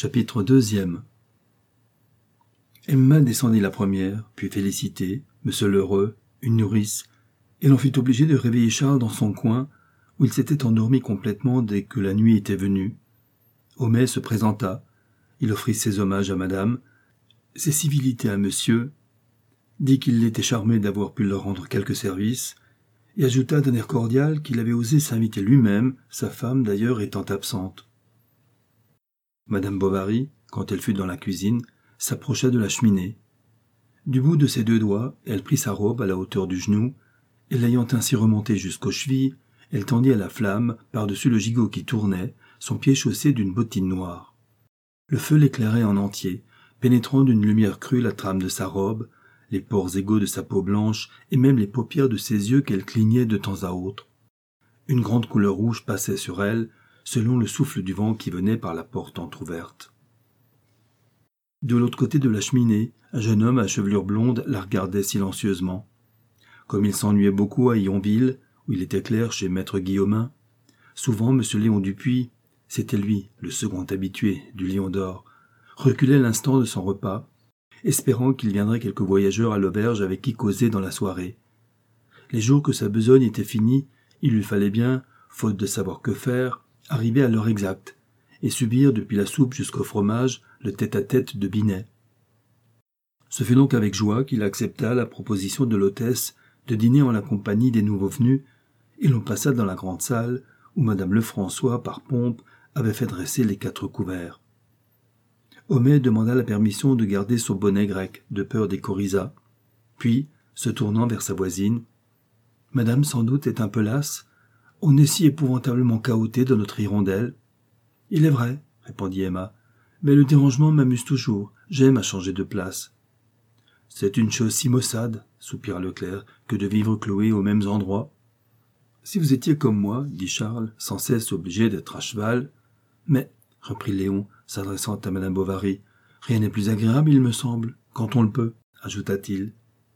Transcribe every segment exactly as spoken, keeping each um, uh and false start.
Chapitre deuxième. Emma descendit la première, puis Félicité, Monsieur Lheureux, une nourrice, et l'on fut obligé de réveiller Charles dans son coin, où il s'était endormi complètement dès que la nuit était venue. Homais se présenta, il offrit ses hommages à madame, ses civilités à monsieur, dit qu'il était charmé d'avoir pu leur rendre quelques services, et ajouta d'un air cordial qu'il avait osé s'inviter lui-même, sa femme d'ailleurs étant absente. Madame Bovary, quand elle fut dans la cuisine, s'approcha de la cheminée. Du bout de ses deux doigts, elle prit sa robe à la hauteur du genou, et l'ayant ainsi remontée jusqu'aux chevilles, elle tendit à la flamme, par-dessus le gigot qui tournait, son pied chaussé d'une bottine noire. Le feu l'éclairait en entier, pénétrant d'une lumière crue la trame de sa robe, les pores égaux de sa peau blanche et même les paupières de ses yeux qu'elle clignait de temps à autre. Une grande couleur rouge passait sur elle, selon le souffle du vent qui venait par la porte entr'ouverte. De l'autre côté de la cheminée, un jeune homme à chevelure blonde la regardait silencieusement. Comme il s'ennuyait beaucoup à Yonville, où il était clerc chez maître Guillaumin, souvent M. Léon Dupuis, c'était lui, le second habitué du Lion d'Or, reculait l'instant de son repas, espérant qu'il viendrait quelques voyageurs à l'auberge avec qui causer dans la soirée. Les jours que sa besogne était finie, il lui fallait bien, faute de savoir que faire, arriver à l'heure exacte, et subir depuis la soupe jusqu'au fromage le tête-à-tête de Binet. Ce fut donc avec joie qu'il accepta la proposition de l'hôtesse de dîner en la compagnie des nouveaux venus, et l'on passa dans la grande salle où madame Lefrançois, par pompe, avait fait dresser les quatre couverts. Homais demanda la permission de garder son bonnet grec, de peur des coryzas. Puis, se tournant vers sa voisine, « Madame, sans doute, est un peu lasse. On est si épouvantablement cahoté dans notre hirondelle. »« Il est vrai, » répondit Emma, « mais le dérangement m'amuse toujours. J'aime à changer de place. »« C'est une chose si maussade, » soupira le clerc, « que de vivre cloué aux mêmes endroits. »« Si vous étiez comme moi, » dit Charles, sans cesse obligé d'être à cheval. « Mais, » reprit Léon, s'adressant à madame Bovary, « rien n'est plus agréable, il me semble, quand on le peut, » ajouta-t-il.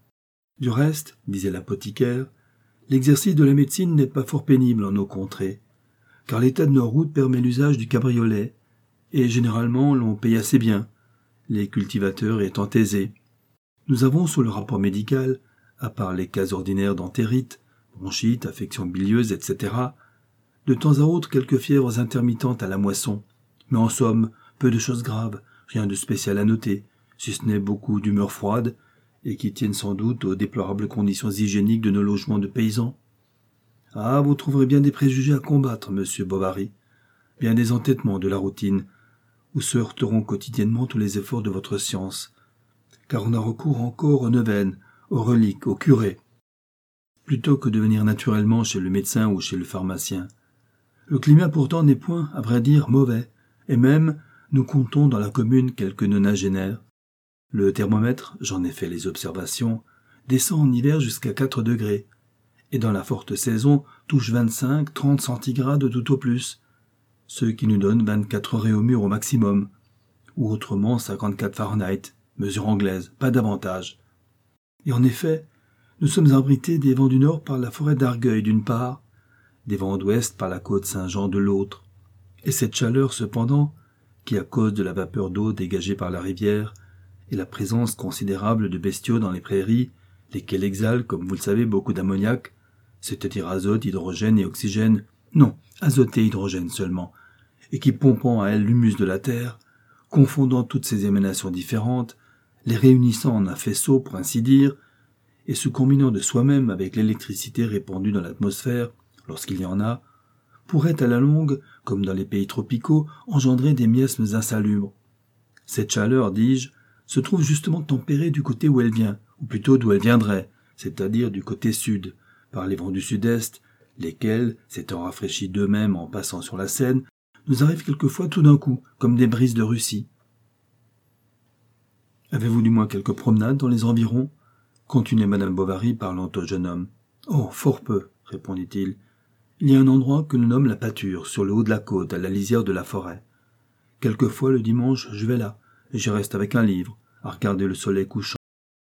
Du reste, disait l'apothicaire, l'exercice de la médecine n'est pas fort pénible en nos contrées, car l'état de nos routes permet l'usage du cabriolet, et généralement l'on paye assez bien, les cultivateurs étant aisés. Nous avons sous le rapport médical, à part les cas ordinaires d'entérite, bronchite, affections bilieuses, et cetera, de temps à autre quelques fièvres intermittentes à la moisson, mais en somme, peu de choses graves, rien de spécial à noter, si ce n'est beaucoup d'humeur froide, et qui tiennent sans doute aux déplorables conditions hygiéniques de nos logements de paysans. Ah, vous trouverez bien des préjugés à combattre, monsieur Bovary, bien des entêtements de la routine, où se heurteront quotidiennement tous les efforts de votre science, car on a recours encore aux neuvaines, aux reliques, aux curés, plutôt que de venir naturellement chez le médecin ou chez le pharmacien. Le climat pourtant n'est point, à vrai dire, mauvais, et même, nous comptons dans la commune quelques nonagénaires. Le thermomètre, j'en ai fait les observations, descend en hiver jusqu'à quatre degrés, et dans la forte saison touche vingt-cinq, trente centigrades tout au plus, ce qui nous donne vingt-quatre réaumur au maximum, ou autrement cinquante-quatre Fahrenheit, mesure anglaise, pas davantage. Et en effet, nous sommes abrités des vents du nord par la forêt d'Argueil d'une part, des vents d'ouest par la côte Saint-Jean de l'autre, et cette chaleur cependant, qui à cause de la vapeur d'eau dégagée par la rivière, et la présence considérable de bestiaux dans les prairies, lesquels exhalent, comme vous le savez, beaucoup d'ammoniac, c'est-à-dire azote, hydrogène et oxygène, non, azote et hydrogène seulement, et qui pompant à elles l'humus de la terre, confondant toutes ces émanations différentes, les réunissant en un faisceau, pour ainsi dire, et se combinant de soi-même avec l'électricité répandue dans l'atmosphère, lorsqu'il y en a, pourrait à la longue, comme dans les pays tropicaux, engendrer des miasmes insalubres. Cette chaleur, dis-je, se trouve justement tempérée du côté où elle vient, ou plutôt d'où elle viendrait, c'est-à-dire du côté sud, par les vents du sud-est, lesquels, s'étant rafraîchis d'eux-mêmes en passant sur la Seine, nous arrivent quelquefois tout d'un coup, comme des brises de Russie. Avez-vous du moins quelques promenades dans les environs ? Continuait madame Bovary parlant au jeune homme. Oh, fort peu, répondit-il. Il y a un endroit que l'on nomme la pâture, sur le haut de la côte, à la lisière de la forêt. Quelquefois, le dimanche, je vais là, et j'y reste avec un livre, à regarder le soleil couchant.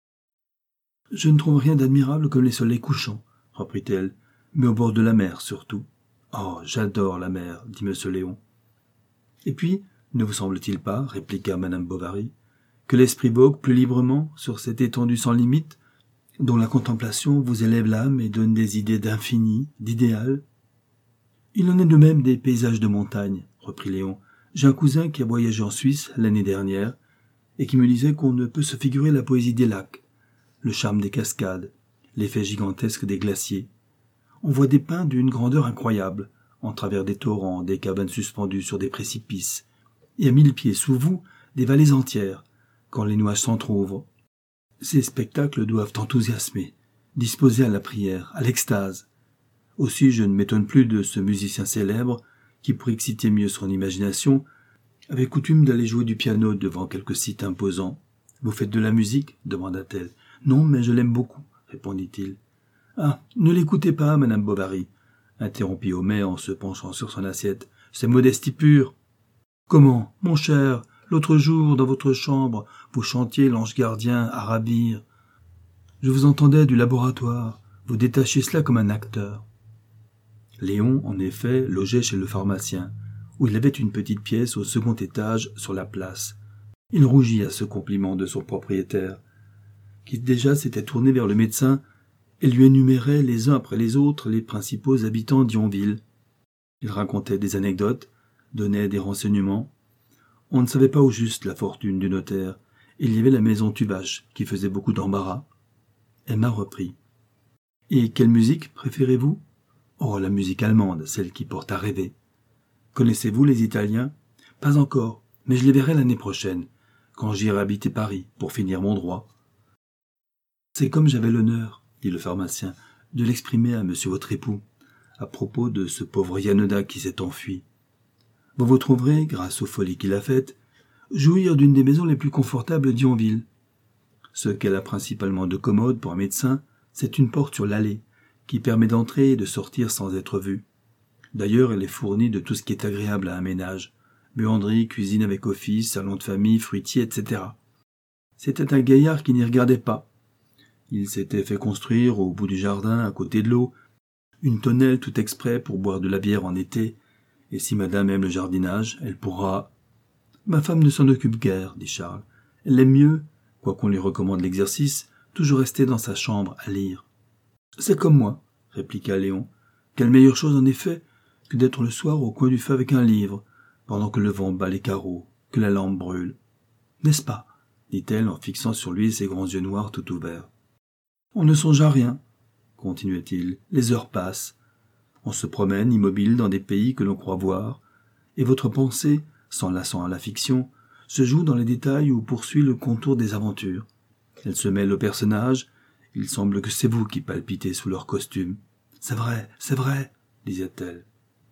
Je ne trouve rien d'admirable comme les soleils couchants, reprit-elle, mais au bord de la mer surtout. Oh, j'adore la mer, dit monsieur Léon. Et puis, Ne vous semble-t-il pas, répliqua madame Bovary, que l'esprit vogue plus librement sur cette étendue sans limite, dont la contemplation vous élève l'âme et donne des idées d'infini, d'idéal? Il en est de même des paysages de montagne, reprit Léon. J'ai un cousin qui a voyagé en Suisse l'année dernière et qui me disait qu'on ne peut se figurer la poésie des lacs, le charme des cascades, l'effet gigantesque des glaciers. On voit des pins d'une grandeur incroyable, en travers des torrents, des cabanes suspendues sur des précipices, et à mille pieds sous vous, des vallées entières, quand les nuages s'entr'ouvrent. Ces spectacles doivent enthousiasmer, disposer à la prière, à l'extase. Aussi je ne m'étonne plus de ce musicien célèbre, qui, pour exciter mieux son imagination, avait coutume d'aller jouer du piano devant quelque site imposant. « Vous faites de la musique » demanda-t-elle. « Non, mais je l'aime beaucoup » répondit-il. « Ah, ne l'écoutez pas, madame Bovary » interrompit Homais en se penchant sur son assiette. « C'est modestie pure. »« Comment, mon cher, l'autre jour, dans votre chambre, vous chantiez l'ange gardien à ravir. Je vous entendais du laboratoire, vous détachiez cela comme un acteur. » Léon, en effet, logeait chez le pharmacien, où il avait une petite pièce au second étage sur la place. Il rougit à ce compliment de son propriétaire, qui déjà s'était tourné vers le médecin et lui énumérait les uns après les autres les principaux habitants d'Yonville. Il racontait des anecdotes, donnait des renseignements. On ne savait pas au juste la fortune du notaire, et il y avait la maison Tuvache qui faisait beaucoup d'embarras. Emma reprit. « Et quelle musique préférez-vous ?»« Oh, la musique allemande, celle qui porte à rêver. »« Connaissez-vous les Italiens ?»« Pas encore, mais je les verrai l'année prochaine, quand j'irai habiter Paris pour finir mon droit. »« C'est comme j'avais l'honneur, dit le pharmacien, de l'exprimer à monsieur votre époux, à propos de ce pauvre Yanoda qui s'est enfui. Vous vous trouverez, grâce aux folies qu'il a faites, jouir d'une des maisons les plus confortables d'Yonville. Ce qu'elle a principalement de commode pour un médecin, c'est une porte sur l'allée, qui permet d'entrer et de sortir sans être vu. D'ailleurs, elle est fournie de tout ce qui est agréable à un ménage, buanderie, cuisine avec office, salon de famille, fruitier, et cetera. C'était un gaillard qui n'y regardait pas. Il s'était fait construire, au bout du jardin, à côté de l'eau, une tonnelle tout exprès pour boire de la bière en été, et si madame aime le jardinage, elle pourra... « Ma femme ne s'en occupe guère, dit Charles. Elle aime mieux, quoiqu'on lui recommande l'exercice, toujours rester dans sa chambre à lire. »« C'est comme moi, répliqua Léon. Quelle meilleure chose en effet que d'être le soir au coin du feu avec un livre, pendant que le vent bat les carreaux, que la lampe brûle. N'est-ce pas ?» dit-elle en fixant sur lui ses grands yeux noirs tout ouverts. « On ne songe à rien, continuait-il. Les heures passent. On se promène immobile dans des pays que l'on croit voir, et votre pensée, s'enlaçant à la fiction, se joue dans les détails ou poursuit le contour des aventures. Elle se mêle aux personnages, il semble que c'est vous qui palpitez sous leur costume. « C'est vrai, c'est vrai, disait-elle.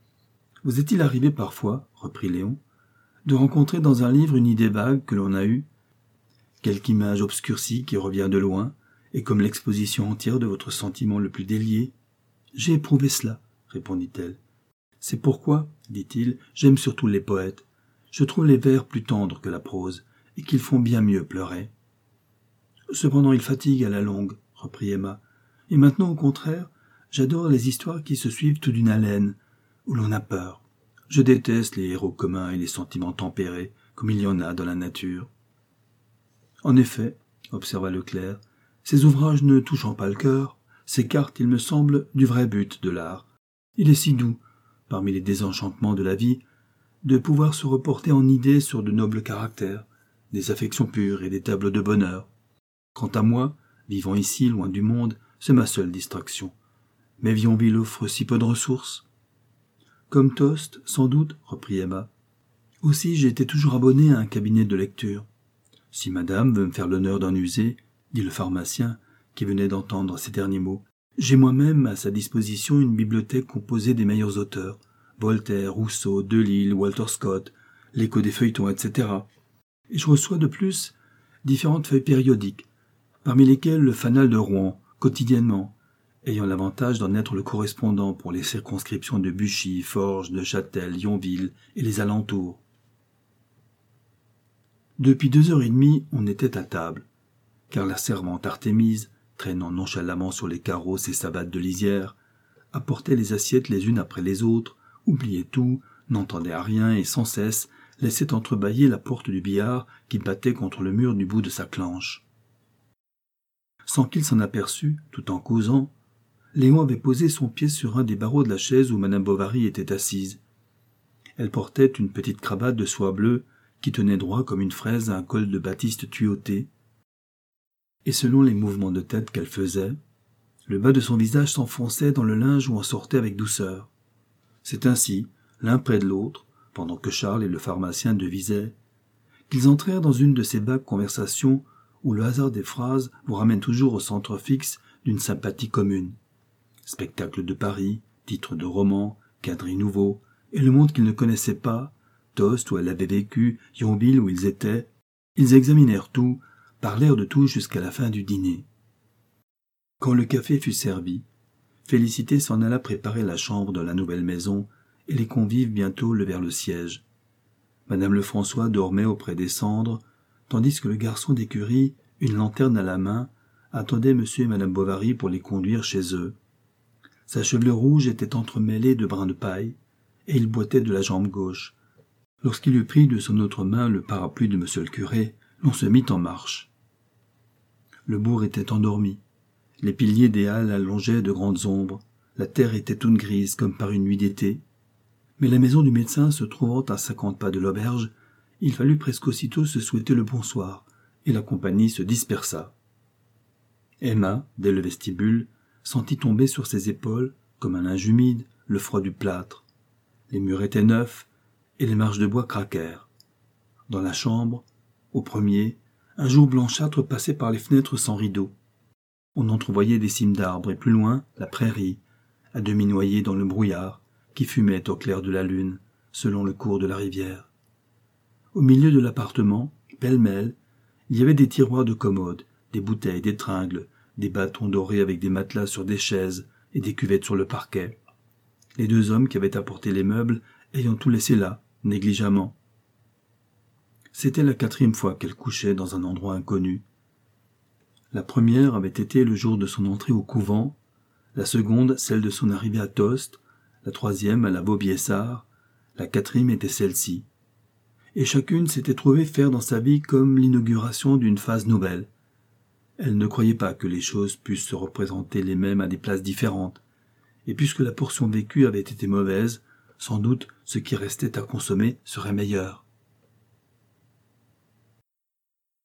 « Vous est-il arrivé parfois, reprit Léon, de rencontrer dans un livre une idée vague que l'on a eue, quelque image obscurcie qui revient de loin, et comme l'exposition entière de votre sentiment le plus délié? J'ai éprouvé cela, répondit-elle. C'est pourquoi, dit-il, j'aime surtout les poètes. Je trouve les vers plus tendres que la prose, et qu'ils font bien mieux pleurer. Cependant, ils fatiguent à la longue, reprit Emma. Et maintenant, au contraire, j'adore les histoires qui se suivent tout d'une haleine, où l'on a peur. Je déteste les héros communs et les sentiments tempérés, comme il y en a dans la nature. En effet, observa Leclerc, ces ouvrages ne touchant pas le cœur, s'écartent, il me semble, du vrai but de l'art. Il est si doux, parmi les désenchantements de la vie, de pouvoir se reporter en idées sur de nobles caractères, des affections pures et des tableaux de bonheur. Quant à moi, vivant ici, loin du monde, c'est ma seule distraction. Mais Yonville offre si peu de ressources. Comme Tost, sans doute, reprit Emma. Aussi, j'ai été toujours abonné à un cabinet de lecture. Si madame veut me faire l'honneur d'en user, dit le pharmacien, qui venait d'entendre ces derniers mots, j'ai moi-même à sa disposition une bibliothèque composée des meilleurs auteurs, Voltaire, Rousseau, Delille, Walter Scott, l'écho des feuilletons, et cetera. Et je reçois de plus différentes feuilles périodiques, parmi lesquelles le Fanal de Rouen, quotidiennement, ayant l'avantage d'en être le correspondant pour les circonscriptions de Buchy, Forges, Neuchâtel, Yonville et les alentours. Depuis deux heures et demie, on était à table, car la servante Artémise, traînant nonchalamment sur les carreaux ses savates de lisière, apportait les assiettes les unes après les autres, oubliait tout, n'entendait à rien et sans cesse laissait entrebâiller la porte du billard qui battait contre le mur du bout de sa clenche. Sans qu'il s'en aperçût, tout en causant, Léon avait posé son pied sur un des barreaux de la chaise où Madame Bovary était assise. Elle portait une petite cravate de soie bleue qui tenait droit comme une fraise à un col de batiste tuyauté, et selon les mouvements de tête qu'elle faisait, le bas de son visage s'enfonçait dans le linge ou en sortait avec douceur. C'est ainsi, l'un près de l'autre, pendant que Charles et le pharmacien devisaient, qu'ils entrèrent dans une de ces vagues conversations où le hasard des phrases vous ramène toujours au centre fixe d'une sympathie commune. Spectacle de Paris, titres de romans, quadrilles nouveaux, et le monde qu'ils ne connaissaient pas, Tostes où elle avait vécu, Yonville où ils étaient, ils examinèrent tout, parlèrent de tout jusqu'à la fin du dîner. Quand le café fut servi, Félicité s'en alla préparer la chambre de la nouvelle maison, et les convives bientôt levèrent le siège. Madame Lefrançois dormait auprès des cendres, tandis que le garçon d'écurie, une lanterne à la main, attendait monsieur et madame Bovary pour les conduire chez eux. Sa chevelure rouge était entremêlée de brins de paille, et il boitait de la jambe gauche. Lorsqu'il eut pris de son autre main le parapluie de monsieur le curé, l'on se mit en marche. Le bourg était endormi. Les piliers des halles allongeaient de grandes ombres, la terre était toute grise comme par une nuit d'été. Mais la maison du médecin se trouvant à cinquante pas de l'auberge, il fallut presque aussitôt se souhaiter le bonsoir, et la compagnie se dispersa. Emma, dès le vestibule, sentit tomber sur ses épaules, comme un linge humide, le froid du plâtre. Les murs étaient neufs, et les marches de bois craquèrent. Dans la chambre, au premier, un jour blanchâtre passait par les fenêtres sans rideaux. On entrevoyait des cimes d'arbres, et plus loin, la prairie, à demi noyée dans le brouillard, qui fumait au clair de la lune, selon le cours de la rivière. Au milieu de l'appartement, pêle-mêle, il y avait des tiroirs de commode, des bouteilles, des tringles, des bâtons dorés avec des matelas sur des chaises et des cuvettes sur le parquet. Les deux hommes qui avaient apporté les meubles ayant tout laissé là, négligemment. C'était la quatrième fois qu'elle couchait dans un endroit inconnu. La première avait été le jour de son entrée au couvent, la seconde celle de son arrivée à Tostes, la troisième à la Vaubyessard, la quatrième était celle-ci. Et chacune s'était trouvée faire dans sa vie comme l'inauguration d'une phase nouvelle. Elle ne croyait pas que les choses pussent se représenter les mêmes à des places différentes, et puisque la portion vécue avait été mauvaise, sans doute ce qui restait à consommer serait meilleur.